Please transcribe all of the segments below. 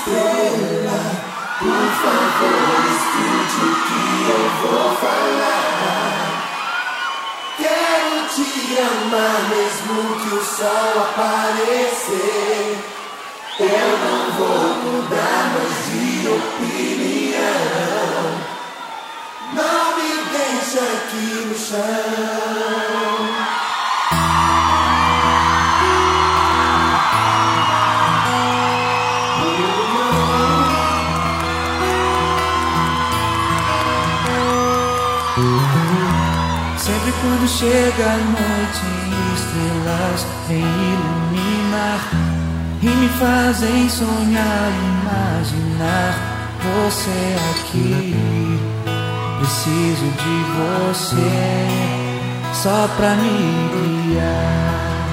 Estrela, por favor, escute o que eu vou falar. Quero te amar mesmo que o sol aparecer. Eu não vou mudar mais de opinião. Não me deixa aqui no chão. Sempre quando chega a noite, estrelas vêm iluminar e me fazem sonhar, imaginar você aqui. Preciso de você só pra me guiar.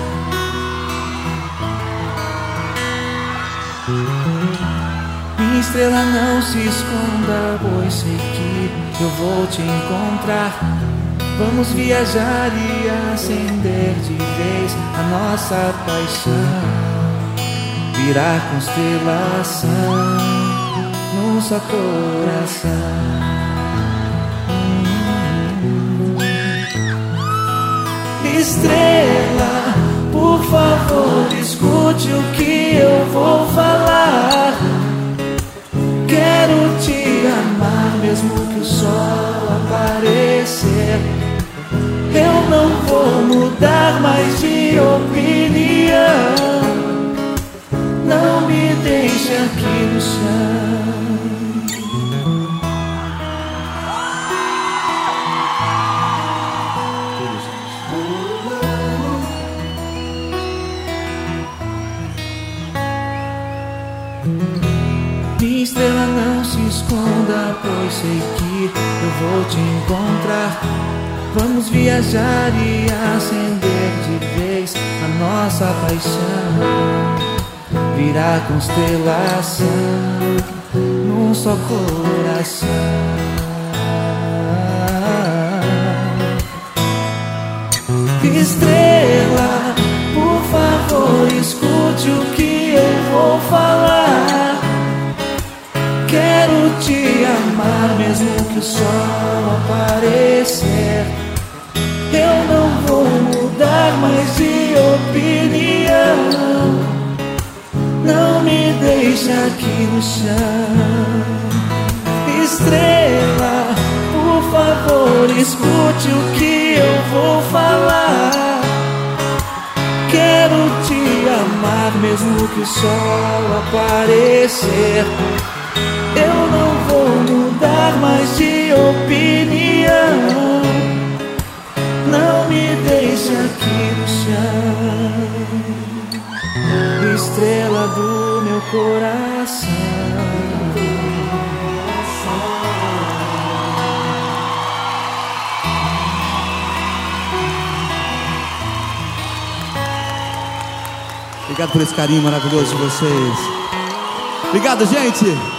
Minha estrela, não se esconda, pois sei que eu vou te encontrar. Vamos viajar e acender de vez a nossa paixão, virar constelação num só coração. Estrela, por favor, escute o que eu vou falar. Quero te amar mesmo que o sol aparecer. Eu não vou mudar mais de opinião. Não me deixe aqui no chão. Minha estrela, não se esconda, pois sei que eu vou te encontrar. Vamos viajar e acender de vez a nossa paixão, virar constelação num só coração. Estrela, por favor, escute o que eu vou falar. Quero te amar mesmo que o sol aparecer. Eu não vou mudar mais de opinião. Não me deixa aqui no chão. Estrela, por favor, escute o que eu vou falar. Quero te amar mesmo que o sol aparecer. Eu não vou mudar mais de opinião. Não me deixe aqui no chão. Estrela do meu coração. Obrigado por esse carinho maravilhoso de vocês. Obrigado, gente.